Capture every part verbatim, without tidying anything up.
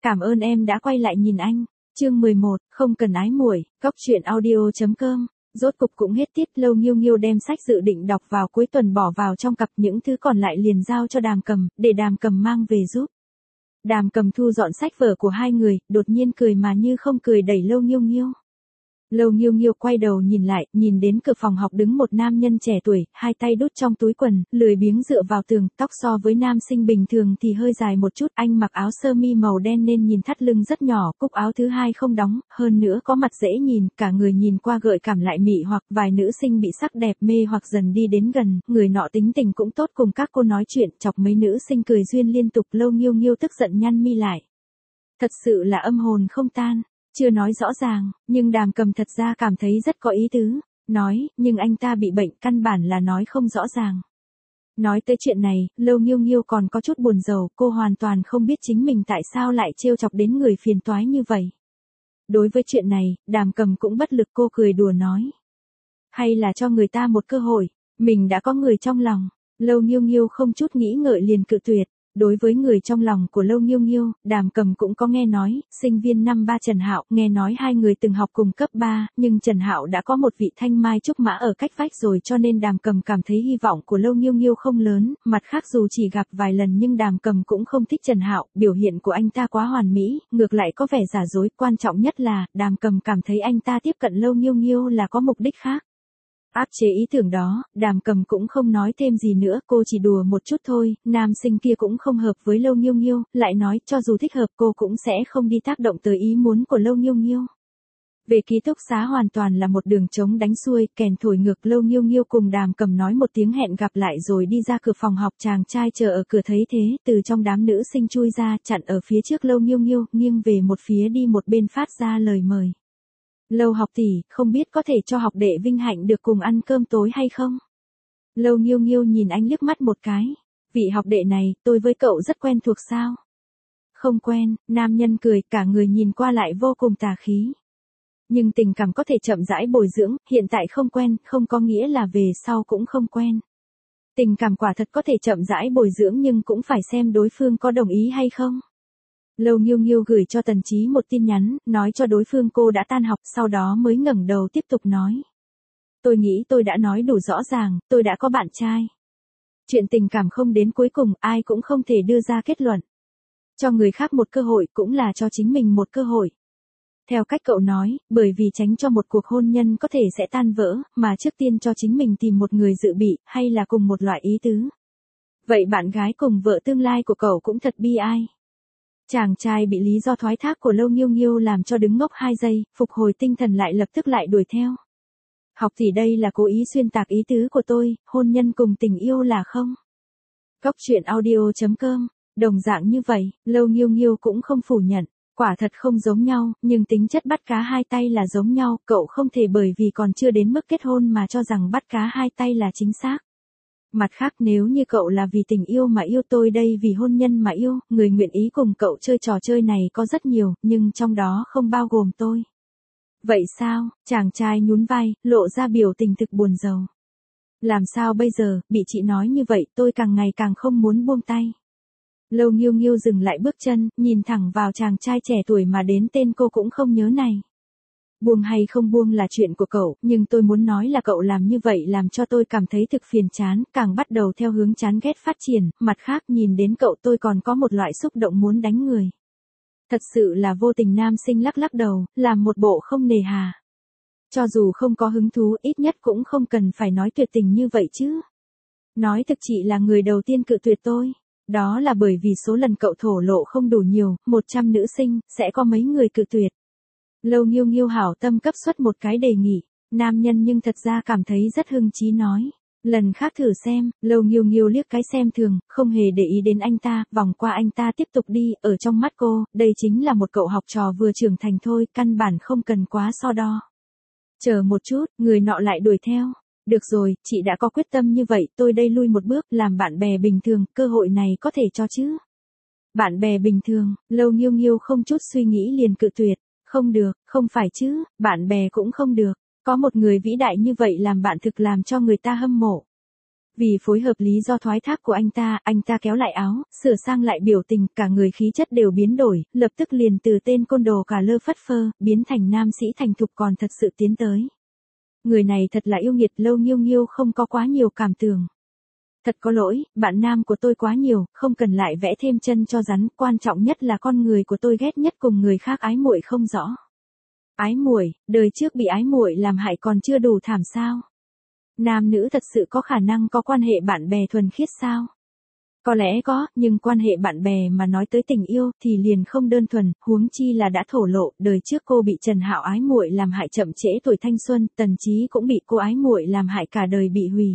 Cảm ơn em đã quay lại nhìn anh. Chương mười một, không cần ái muội, cóc truyện audio.com. Rốt cục cũng hết tiết. Lâu Nghiêu Nghiêu đem sách dự định đọc vào cuối tuần bỏ vào trong cặp, những thứ còn lại liền giao cho Đàm Cầm, để Đàm Cầm mang về giúp. Đàm Cầm thu dọn sách vở của hai người, đột nhiên cười mà như không cười đẩy Lâu Nghiêu Nghiêu. Lâu Nghiêu Nghiêu quay đầu nhìn lại, nhìn đến cửa phòng học đứng một nam nhân trẻ tuổi, hai tay đút trong túi quần, lười biếng dựa vào tường, tóc so với nam sinh bình thường thì hơi dài một chút, anh mặc áo sơ mi màu đen nên nhìn thắt lưng rất nhỏ, cúc áo thứ hai không đóng, hơn nữa có mặt dễ nhìn, cả người nhìn qua gợi cảm lại mị hoặc. Vài nữ sinh bị sắc đẹp mê hoặc dần đi đến gần, người nọ tính tình cũng tốt, cùng các cô nói chuyện, chọc mấy nữ sinh cười duyên liên tục. Lâu Nghiêu Nghiêu tức giận nhăn mi lại. Thật sự là âm hồn không tan. Chưa nói rõ ràng, nhưng Đàm Cầm thật ra cảm thấy rất có ý tứ, nói, nhưng anh ta bị bệnh, căn bản là nói không rõ ràng. Nói tới chuyện này, Lâu Nghiêu Nghiêu còn có chút buồn rầu, cô hoàn toàn không biết chính mình tại sao lại trêu chọc đến người phiền toái như vậy. Đối với chuyện này, Đàm Cầm cũng bất lực, cô cười đùa nói. Hay là cho người ta một cơ hội, mình đã có người trong lòng. Lâu Nghiêu Nghiêu không chút nghĩ ngợi liền cự tuyệt. Đối với người trong lòng của Lâu Nghiêu Nghiêu, Đàm Cầm cũng có nghe nói, sinh viên năm ba Trần Hạo, nghe nói hai người từng học cùng cấp ba, nhưng Trần Hạo đã có một vị thanh mai trúc mã ở cách vách rồi, cho nên Đàm Cầm cảm thấy hy vọng của Lâu Nghiêu Nghiêu không lớn. Mặt khác dù chỉ gặp vài lần nhưng Đàm Cầm cũng không thích Trần Hạo, biểu hiện của anh ta quá hoàn mỹ, ngược lại có vẻ giả dối, quan trọng nhất là, Đàm Cầm cảm thấy anh ta tiếp cận Lâu Nghiêu Nghiêu là có mục đích khác. Áp chế ý tưởng đó, Đàm Cầm cũng không nói thêm gì nữa, cô chỉ đùa một chút thôi, nam sinh kia cũng không hợp với Lâu Nghiêu Nghiêu, lại nói cho dù thích hợp cô cũng sẽ không đi tác động tới ý muốn của Lâu Nghiêu Nghiêu. Về ký túc xá hoàn toàn là một đường trống đánh xuôi, kèn thổi ngược. Lâu Nghiêu Nghiêu cùng Đàm Cầm nói một tiếng hẹn gặp lại rồi đi ra cửa phòng học, chàng trai chờ ở cửa thấy thế, từ trong đám nữ sinh chui ra, chặn ở phía trước Lâu Nghiêu Nghiêu, nghiêng về một phía đi một bên phát ra lời mời. Lâu học tỷ, không biết có thể cho học đệ vinh hạnh được cùng ăn cơm tối hay không? Lâu Nghiêu Nghiêu nhìn anh liếc mắt một cái. Vị học đệ này, tôi với cậu rất quen thuộc sao? Không quen, nam nhân cười, cả người nhìn qua lại vô cùng tà khí. Nhưng tình cảm có thể chậm rãi bồi dưỡng, hiện tại không quen, không có nghĩa là về sau cũng không quen. Tình cảm quả thật có thể chậm rãi bồi dưỡng nhưng cũng phải xem đối phương có đồng ý hay không. Lâu Nghiêu Nghiêu gửi cho Tần Chí một tin nhắn, nói cho đối phương cô đã tan học, sau đó mới ngẩng đầu tiếp tục nói. Tôi nghĩ tôi đã nói đủ rõ ràng, tôi đã có bạn trai. Chuyện tình cảm không đến cuối cùng, ai cũng không thể đưa ra kết luận. Cho người khác một cơ hội cũng là cho chính mình một cơ hội. Theo cách cậu nói, bởi vì tránh cho một cuộc hôn nhân có thể sẽ tan vỡ, mà trước tiên cho chính mình tìm một người dự bị, hay là cùng một loại ý tứ. Vậy bạn gái cùng vợ tương lai của cậu cũng thật bi ai. Chàng trai bị lý do thoái thác của Lâu Nghiêu Nghiêu làm cho đứng ngốc hai giây, phục hồi tinh thần lại lập tức lại đuổi theo. Học tỷ đây là cố ý xuyên tạc ý tứ của tôi, hôn nhân cùng tình yêu là không? Cóc truyện audio.com, đồng dạng như vậy, Lâu Nghiêu Nghiêu cũng không phủ nhận, quả thật không giống nhau, nhưng tính chất bắt cá hai tay là giống nhau, cậu không thể bởi vì còn chưa đến mức kết hôn mà cho rằng bắt cá hai tay là chính xác. Mặt khác nếu như cậu là vì tình yêu mà yêu tôi đây vì hôn nhân mà yêu, người nguyện ý cùng cậu chơi trò chơi này có rất nhiều, nhưng trong đó không bao gồm tôi. Vậy sao, chàng trai nhún vai, lộ ra biểu tình thực buồn rầu. Làm sao bây giờ, bị chị nói như vậy tôi càng ngày càng không muốn buông tay. Lâu Nghiêu Nghiêu dừng lại bước chân, nhìn thẳng vào chàng trai trẻ tuổi mà đến tên cô cũng không nhớ này. Buông hay không buông là chuyện của cậu, nhưng tôi muốn nói là cậu làm như vậy làm cho tôi cảm thấy thực phiền chán, càng bắt đầu theo hướng chán ghét phát triển, mặt khác nhìn đến cậu tôi còn có một loại xúc động muốn đánh người. Thật sự là vô tình. Nam sinh lắc lắc đầu, làm một bộ không nề hà. Cho dù không có hứng thú, ít nhất cũng không cần phải nói tuyệt tình như vậy chứ. Nói thực chị là người đầu tiên cự tuyệt tôi. Đó là bởi vì số lần cậu thổ lộ không đủ nhiều, một trăm nữ sinh, sẽ có mấy người cự tuyệt. Lâu Nghiêu Nghiêu hảo tâm cấp xuất một cái đề nghị, nam nhân nhưng thật ra cảm thấy rất hưng chí nói. Lần khác thử xem. Lâu Nghiêu Nghiêu liếc cái xem thường, không hề để ý đến anh ta, vòng qua anh ta tiếp tục đi, ở trong mắt cô, đây chính là một cậu học trò vừa trưởng thành thôi, căn bản không cần quá so đo. Chờ một chút, người nọ lại đuổi theo. Được rồi, chị đã có quyết tâm như vậy, tôi đây lui một bước, làm bạn bè bình thường, cơ hội này có thể cho chứ. Bạn bè bình thường, Lâu Nghiêu Nghiêu không chút suy nghĩ liền cự tuyệt. Không được, không phải chứ, bạn bè cũng không được. Có một người vĩ đại như vậy làm bạn thực làm cho người ta hâm mộ. Vì phối hợp lý do thoái thác của anh ta, anh ta kéo lại áo, sửa sang lại biểu tình, cả người khí chất đều biến đổi, lập tức liền từ tên côn đồ cả lơ phất phơ, biến thành nam sĩ thành thục còn thật sự tiến tới. Người này thật là yêu nghiệt, Lâu Nghiêu Nghiêu không có quá nhiều cảm tưởng. Thật có lỗi, bạn nam của tôi quá nhiều, không cần lại vẽ thêm chân cho rắn, quan trọng nhất là con người của tôi ghét nhất cùng người khác ái muội không rõ. Ái muội, đời trước bị ái muội làm hại còn chưa đủ thảm sao? Nam nữ thật sự có khả năng có quan hệ bạn bè thuần khiết sao? Có lẽ có, nhưng quan hệ bạn bè mà nói tới tình yêu thì liền không đơn thuần, huống chi là đã thổ lộ, đời trước cô bị Trần Hạo ái muội làm hại chậm trễ tuổi thanh xuân, Tần Chí cũng bị cô ái muội làm hại cả đời bị hủy.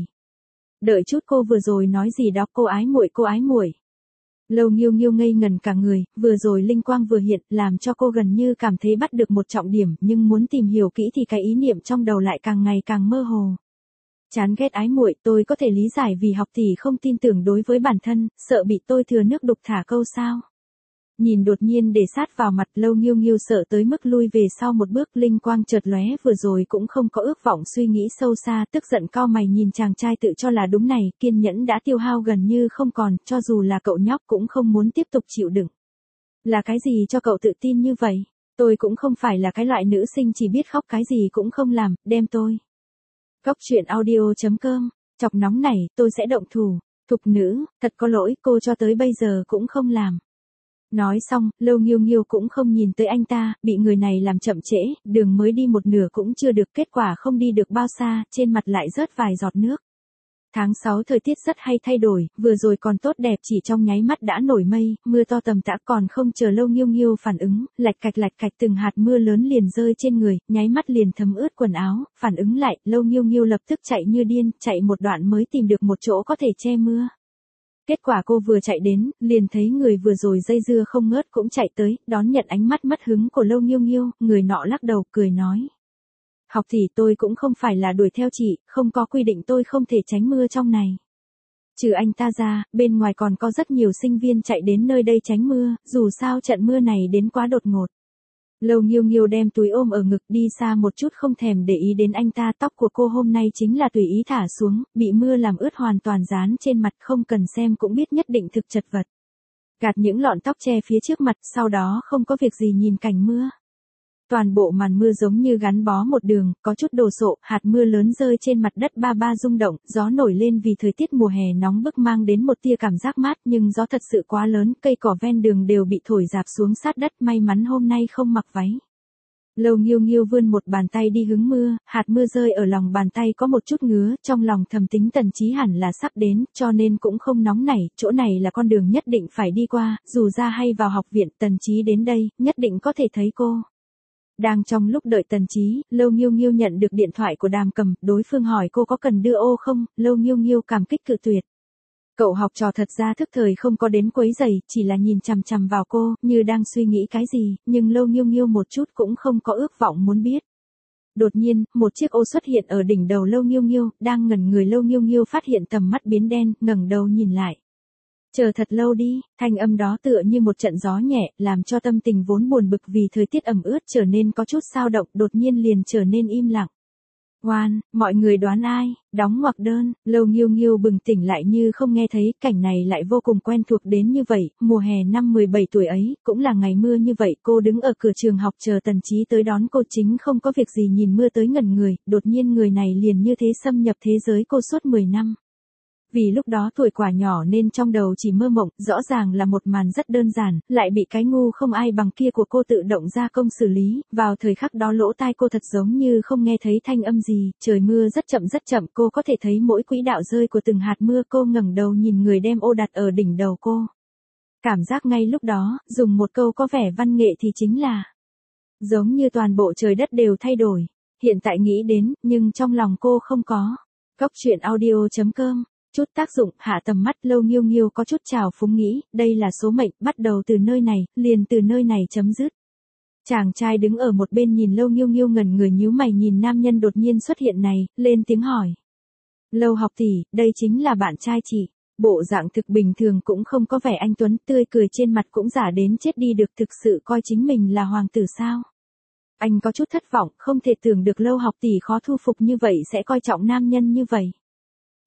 Đợi chút, cô vừa rồi nói gì đó, cô ái muội cô ái muội. Lâu Nghiêu Nghiêu ngây ngần cả người, vừa rồi linh quang vừa hiện, làm cho cô gần như cảm thấy bắt được một trọng điểm, nhưng muốn tìm hiểu kỹ thì cái ý niệm trong đầu lại càng ngày càng mơ hồ. Chán ghét ái muội, tôi có thể lý giải vì học tỷ không tin tưởng đối với bản thân, sợ bị tôi thừa nước đục thả câu sao. Nhìn đột nhiên để sát vào mặt, Lâu Nghiêu Nghiêu sợ tới mức lui về sau một bước, linh quang chợt lóe, vừa rồi cũng không có ước vọng suy nghĩ sâu xa, tức giận cau mày nhìn chàng trai tự cho là đúng này, kiên nhẫn đã tiêu hao gần như không còn, cho dù là cậu nhóc cũng không muốn tiếp tục chịu đựng. Là cái gì cho cậu tự tin như vậy? Tôi cũng không phải là cái loại nữ sinh chỉ biết khóc cái gì cũng không làm, đem tôi. Góc truyện audio chấm com, chọc nóng này, tôi sẽ động thủ. Thục nữ, thật có lỗi, cô cho tới bây giờ cũng không làm. Nói xong, Lâu Nghiêu Nghiêu cũng không nhìn tới anh ta, bị người này làm chậm trễ, đường mới đi một nửa cũng chưa được, kết quả không đi được bao xa, trên mặt lại rớt vài giọt nước. Tháng sáu thời tiết rất hay thay đổi, vừa rồi còn tốt đẹp, chỉ trong nháy mắt đã nổi mây, mưa to tầm tã, còn không chờ Lâu Nghiêu Nghiêu phản ứng, lạch cạch lạch cạch từng hạt mưa lớn liền rơi trên người, nháy mắt liền thấm ướt quần áo, phản ứng lại, Lâu Nghiêu Nghiêu lập tức chạy như điên, chạy một đoạn mới tìm được một chỗ có thể che mưa. Kết quả cô vừa chạy đến, liền thấy người vừa rồi dây dưa không ngớt cũng chạy tới, đón nhận ánh mắt mất hứng của Lâu Nghiêu Nghiêu, người nọ lắc đầu, cười nói. Học tỷ, tôi cũng không phải là đuổi theo chị, không có quy định tôi không thể tránh mưa trong này. Trừ anh ta ra, bên ngoài còn có rất nhiều sinh viên chạy đến nơi đây tránh mưa, dù sao trận mưa này đến quá đột ngột. Lâu Nghiêu Nghiêu đem túi ôm ở ngực đi xa một chút, không thèm để ý đến anh ta, tóc của cô hôm nay chính là tùy ý thả xuống, bị mưa làm ướt hoàn toàn dán trên mặt, không cần xem cũng biết nhất định thực chật vật. Gạt những lọn tóc che phía trước mặt, sau đó không có việc gì nhìn cảnh mưa. Toàn bộ màn mưa giống như gắn bó một đường, có chút đồ sộ, hạt mưa lớn rơi trên mặt đất ba ba rung động, gió nổi lên vì thời tiết mùa hè nóng bức mang đến một tia cảm giác mát, nhưng gió thật sự quá lớn, cây cỏ ven đường đều bị thổi rạp xuống sát đất, may mắn hôm nay không mặc váy. Lâu Nghiêu Nghiêu vươn một bàn tay đi hứng mưa, hạt mưa rơi ở lòng bàn tay có một chút ngứa, trong lòng thầm tính Tần Chí hẳn là sắp đến, cho nên cũng không nóng nảy, chỗ này là con đường nhất định phải đi qua, dù ra hay vào học viện, Tần Chí đến đây, nhất định có thể thấy cô. Đang trong lúc đợi Tần Chí, Lâu Nghiêu Nghiêu nhận được điện thoại của Đàm Cầm, đối phương hỏi cô có cần đưa ô không, Lâu Nghiêu Nghiêu cảm kích cự tuyệt. Cậu học trò thật ra thức thời không có đến quấy rầy, chỉ là nhìn chằm chằm vào cô, như đang suy nghĩ cái gì, nhưng Lâu Nghiêu Nghiêu một chút cũng không có ước vọng muốn biết. Đột nhiên, một chiếc ô xuất hiện ở đỉnh đầu Lâu Nghiêu Nghiêu, đang ngẩn người, Lâu Nghiêu Nghiêu phát hiện tầm mắt biến đen, ngẩng đầu nhìn lại. Chờ thật lâu đi, thanh âm đó tựa như một trận gió nhẹ, làm cho tâm tình vốn buồn bực vì thời tiết ẩm ướt trở nên có chút dao động, đột nhiên liền trở nên im lặng. Oan, mọi người đoán ai, đóng ngoặc đơn, Lâu Nghiêu Nghiêu bừng tỉnh lại như không nghe thấy, cảnh này lại vô cùng quen thuộc đến như vậy, mùa hè năm mười bảy tuổi ấy, cũng là ngày mưa như vậy, cô đứng ở cửa trường học chờ Tần Chí tới đón cô, chính không có việc gì nhìn mưa tới ngẩn người, đột nhiên người này liền như thế xâm nhập thế giới cô suốt mười năm. Vì lúc đó tuổi quả nhỏ nên trong đầu chỉ mơ mộng, rõ ràng là một màn rất đơn giản, lại bị cái ngu không ai bằng kia của cô tự động ra công xử lý, vào thời khắc đó lỗ tai cô thật giống như không nghe thấy thanh âm gì, trời mưa rất chậm rất chậm, cô có thể thấy mỗi quỹ đạo rơi của từng hạt mưa, cô ngẩng đầu nhìn người đem ô đặt ở đỉnh đầu cô. Cảm giác ngay lúc đó, dùng một câu có vẻ văn nghệ thì chính là, giống như toàn bộ trời đất đều thay đổi, hiện tại nghĩ đến, nhưng trong lòng cô không có. Góc truyện audio chấm com Chút tác dụng, hạ tầm mắt, Lâu Nghiêu Nghiêu có chút trào phúng nghĩ, đây là số mệnh, bắt đầu từ nơi này, liền từ nơi này chấm dứt. Chàng trai đứng ở một bên nhìn Lâu Nghiêu Nghiêu ngẩn người nhíu mày nhìn nam nhân đột nhiên xuất hiện này, lên tiếng hỏi. Lâu học tỷ, đây chính là bạn trai chị. Bộ dạng thực bình thường cũng không có vẻ anh tuấn, tươi cười trên mặt cũng giả đến chết đi được, thực sự coi chính mình là hoàng tử sao? Anh có chút thất vọng, không thể tưởng được Lâu học tỷ khó thu phục như vậy sẽ coi trọng nam nhân như vậy.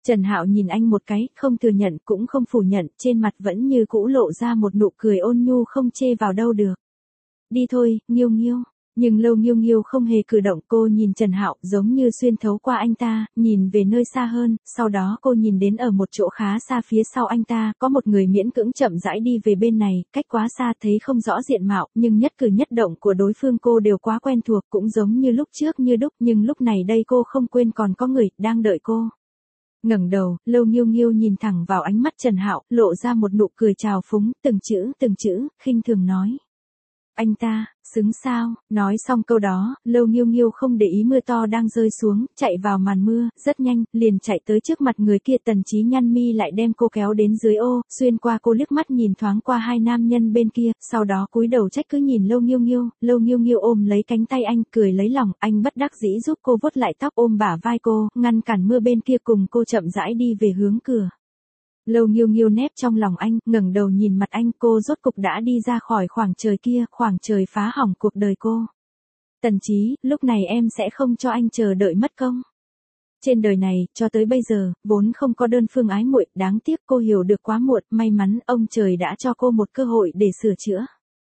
Trần Hạo nhìn anh một cái, không thừa nhận cũng không phủ nhận, trên mặt vẫn như cũ lộ ra một nụ cười ôn nhu không chê vào đâu được. Đi thôi, Nghiêu Nghiêu. Nhưng Lâu Nghiêu Nghiêu không hề cử động, cô nhìn Trần Hạo giống như xuyên thấu qua anh ta, nhìn về nơi xa hơn, sau đó cô nhìn đến ở một chỗ khá xa phía sau anh ta, có một người miễn cưỡng chậm rãi đi về bên này, cách quá xa thấy không rõ diện mạo, nhưng nhất cử nhất động của đối phương cô đều quá quen thuộc, cũng giống như lúc trước như đúc, nhưng lúc này đây cô không quên còn có người đang đợi cô. Ngẩng đầu, Lâu Nghiêu Nghiêu nhìn thẳng vào ánh mắt Trần Hạo, lộ ra một nụ cười trào phúng, từng chữ, từng chữ, khinh thường nói. Anh ta, xứng sao? Nói xong câu đó, Lâu Nghiêu Nghiêu không để ý mưa to đang rơi xuống, chạy vào màn mưa, rất nhanh, liền chạy tới trước mặt người kia. Tần Chí nhăn mi lại đem cô kéo đến dưới ô, xuyên qua cô liếc mắt nhìn thoáng qua hai nam nhân bên kia, sau đó cúi đầu trách cứ nhìn Lâu Nghiêu Nghiêu. Lâu Nghiêu Nghiêu ôm lấy cánh tay anh, cười lấy lòng, anh bất đắc dĩ giúp cô vuốt lại tóc, ôm bả vai cô, ngăn cản mưa bên kia, cùng cô chậm rãi đi về hướng cửa. Lâu Nghiêu Nghiêu nép trong lòng anh, ngẩng đầu nhìn mặt anh, cô rốt cục đã đi ra khỏi khoảng trời kia, khoảng trời phá hỏng cuộc đời cô. Tần Chí, lúc này em sẽ không cho anh chờ đợi mất công. Trên đời này, cho tới bây giờ, vốn không có đơn phương ái muội, đáng tiếc cô hiểu được quá muộn, may mắn ông trời đã cho cô một cơ hội để sửa chữa.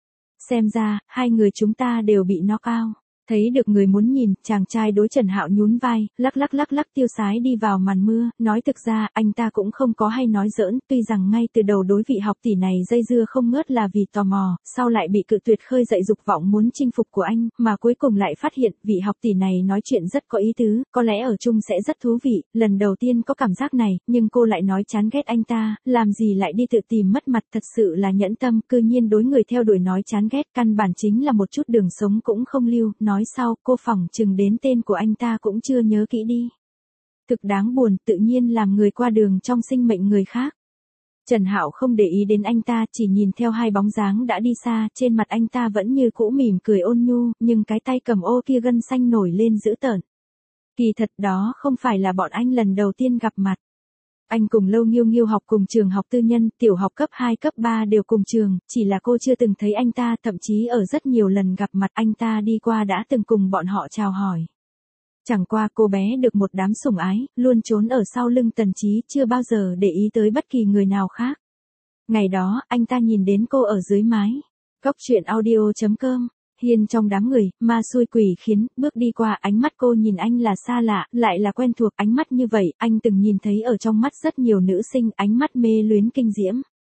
Xem ra, hai người chúng ta đều bị knock out. Thấy được người muốn nhìn, chàng trai đối Trần Hạo nhún vai, lắc lắc lắc lắc tiêu sái đi vào màn mưa, nói thực ra, anh ta cũng không có hay nói giỡn, tuy rằng ngay từ đầu đối vị học tỷ này dây dưa không ngớt là vì tò mò, sau lại bị cự tuyệt khơi dậy dục vọng muốn chinh phục của anh, mà cuối cùng lại phát hiện, vị học tỷ này nói chuyện rất có ý tứ, có lẽ ở chung sẽ rất thú vị, lần đầu tiên có cảm giác này, nhưng cô lại nói chán ghét anh ta, làm gì lại đi tự tìm mất mặt, thật sự là nhẫn tâm, cư nhiên đối người theo đuổi nói chán ghét, căn bản chính là một chút đường sống cũng không lưu, nói sau, cô phỏng chừng đến tên của anh ta cũng chưa nhớ kỹ đi. Thực đáng buồn, tự nhiên làm người qua đường trong sinh mệnh người khác. Trần Hạo không để ý đến anh ta, chỉ nhìn theo hai bóng dáng đã đi xa, trên mặt anh ta vẫn như cũ mỉm cười ôn nhu, nhưng cái tay cầm ô kia gân xanh nổi lên dữ tợn. Kỳ thật đó không phải là bọn anh lần đầu tiên gặp mặt. Anh cùng Lâu Nghiêu Nghiêu học cùng trường học tư nhân, tiểu học cấp hai cấp ba đều cùng trường, chỉ là cô chưa từng thấy anh ta, thậm chí ở rất nhiều lần gặp mặt anh ta đi qua đã từng cùng bọn họ chào hỏi. Chẳng qua cô bé được một đám sủng ái, luôn trốn ở sau lưng Tần Chí, chưa bao giờ để ý tới bất kỳ người nào khác. Ngày đó, anh ta nhìn đến cô ở dưới mái. Góc truyện audio chấm com. Hiên trong đám người, ma xui quỷ khiến, bước đi qua, ánh mắt cô nhìn anh là xa lạ, lại là quen thuộc, ánh mắt như vậy, anh từng nhìn thấy ở trong mắt rất nhiều nữ sinh, ánh mắt mê luyến kinh diễm.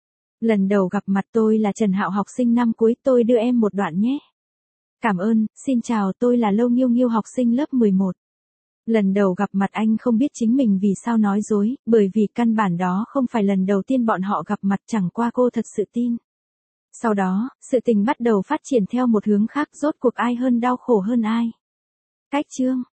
Lần đầu gặp mặt tôi là Trần Hạo học sinh năm cuối, tôi đưa em một đoạn nhé. Cảm ơn, xin chào, tôi là Lâu Nghiêu Nghiêu học sinh lớp mười một. Lần đầu gặp mặt anh không biết chính mình vì sao nói dối, bởi vì căn bản đó không phải lần đầu tiên bọn họ gặp mặt, chẳng qua cô thật sự tin. Sau đó, sự tình bắt đầu phát triển theo một hướng khác, rốt cuộc ai hơn đau khổ hơn ai. Cách chương